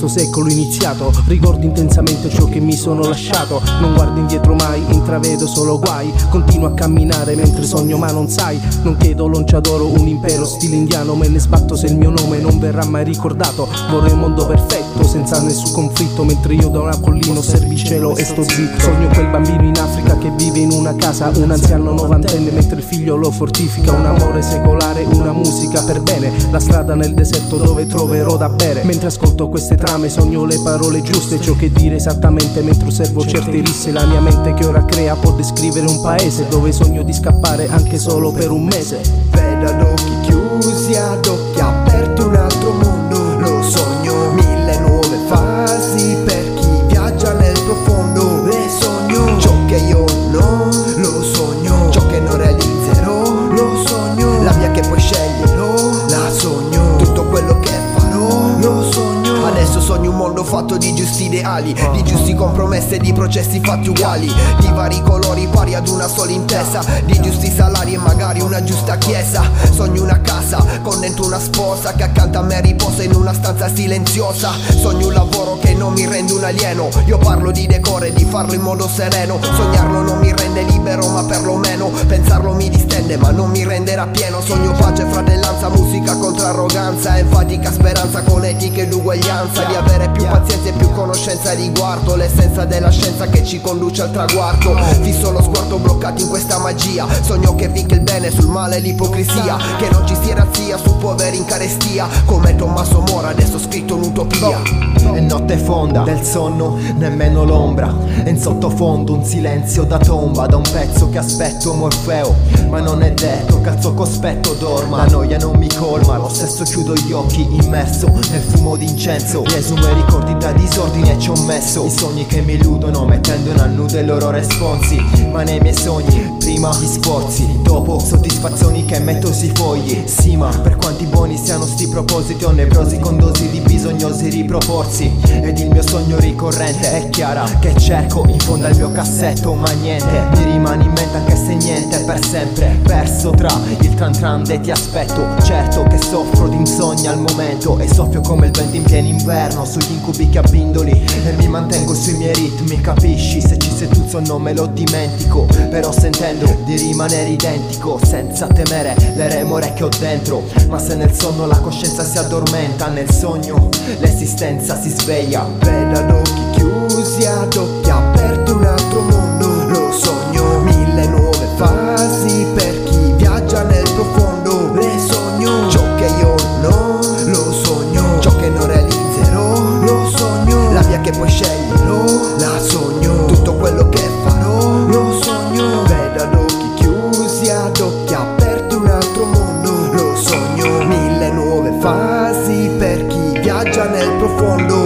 questo secolo iniziato. Ricordo intensamente ciò che mi sono lasciato, non guardo indietro mai, intravedo solo guai. Continuo a camminare mentre sogno ma non sai, non chiedo lonciadoro, un impero stile indiano. Me ne sbatto se il mio nome non verrà mai ricordato. Vorrei un mondo perfetto senza nessun conflitto, mentre io da una collina osservi il cielo e sto zitto. Sogno quel bambino in Africa che vive in una casa, un anziano novantenne mentre il figlio lo fortifica. Un amore secolare, una musica per bene, la strada nel deserto dove troverò da bere. Mentre ascolto queste trame sogno le parole giuste, ciò che dire esattamente mentre osservo certe risse. La mia mente che ora crea può descrivere un paese dove sogno di scappare anche solo per un mese. Vedo ad occhi chiusi, ad occhi aperti un altro mondo. Lo sogno, mille nuove fasi per chi viaggia nel profondo. E sogno ciò che io non lo sogno, ciò che non realizzerò. Lo sogno, la via che poi sceglierò. La sogno, tutto quello che farò. Lo sogno, adesso sogno un mondo fatto di giusti ideali, di giusti compromessi e di processi fatti uguali, di vari colori pari ad una sola intesa, di giusti salari e magari una giusta chiesa. Sogno una casa con dentro una sposa che accanto a me riposa in una stanza silenziosa. Sogno un lavoro che non mi rende un alieno, io parlo di decore e di farlo in modo sereno. Sognarlo non mi rende libero ma perlomeno pensarlo mi distende ma non mi renderà pieno. Sogno pace, fratellanza, musica contro arroganza, enfatica speranza con etica ed uguaglianza, di avere più pazienza e più conoscenza e riguardo, l'essenza della scienza che ci conduce al traguardo. Fisso lo sguardo bloccato in questa magia, sogno che vinca il bene sul male e l'ipocrisia, che non ci sia razzia su poveri in carestia, come Tommaso Moro adesso scritto un'utopia. E notte fonda, del sonno nemmeno l'ombra, e in sottofondo un silenzio da tomba. Da un pezzo che aspetto Morfeo, ma non è detto che al suo cospetto dorma. La noia non mi colma, lo stesso chiudo gli occhi immerso nel fumo d'incenso. Riesumo i ricordi da disordine e ci ho messo i sogni che mi illudono, mettendo in annudo i loro responsi. Ma nei miei sogni prima gli sforzi, dopo soddisfazioni che metto sui fogli. Sì, ma per quanti buoni siano sti propositi, ho nevrosi con dosi di bisognosi riproporsi. Ed il mio sogno ricorrente è chiara che cerco in fondo al mio cassetto, ma niente mi rimane in mente anche se niente per sempre. Perso tra il tran tran de ti aspetto, certo che soffro di insonnia al momento e soffio come il vento in pieno inverno sugli incubi che abbindoli, e mi mantengo sui miei ritmi, capisci? Se ci seduzzo non me lo dimentico, però sentendo di rimanere identico senza temere le remore che ho dentro. Ma se nel sonno la coscienza si addormenta, nel sogno l'esistenza si sveglia. Vedo ad occhi chiusi, ad occhi aperti un altro mondo. Lo sogno, mille nuove fasi per chi viaggia nel profondo. E sogno ciò che io non lo sogno, ciò che non realizzerò. Lo sogno, la via che poi sceglierò. La sogno, tutto quello che farò. Lo sogno, vedo ad occhi chiusi, ad occhi aperti un altro mondo. Lo sogno, mille nuove fasi per chi viaggia nel profondo.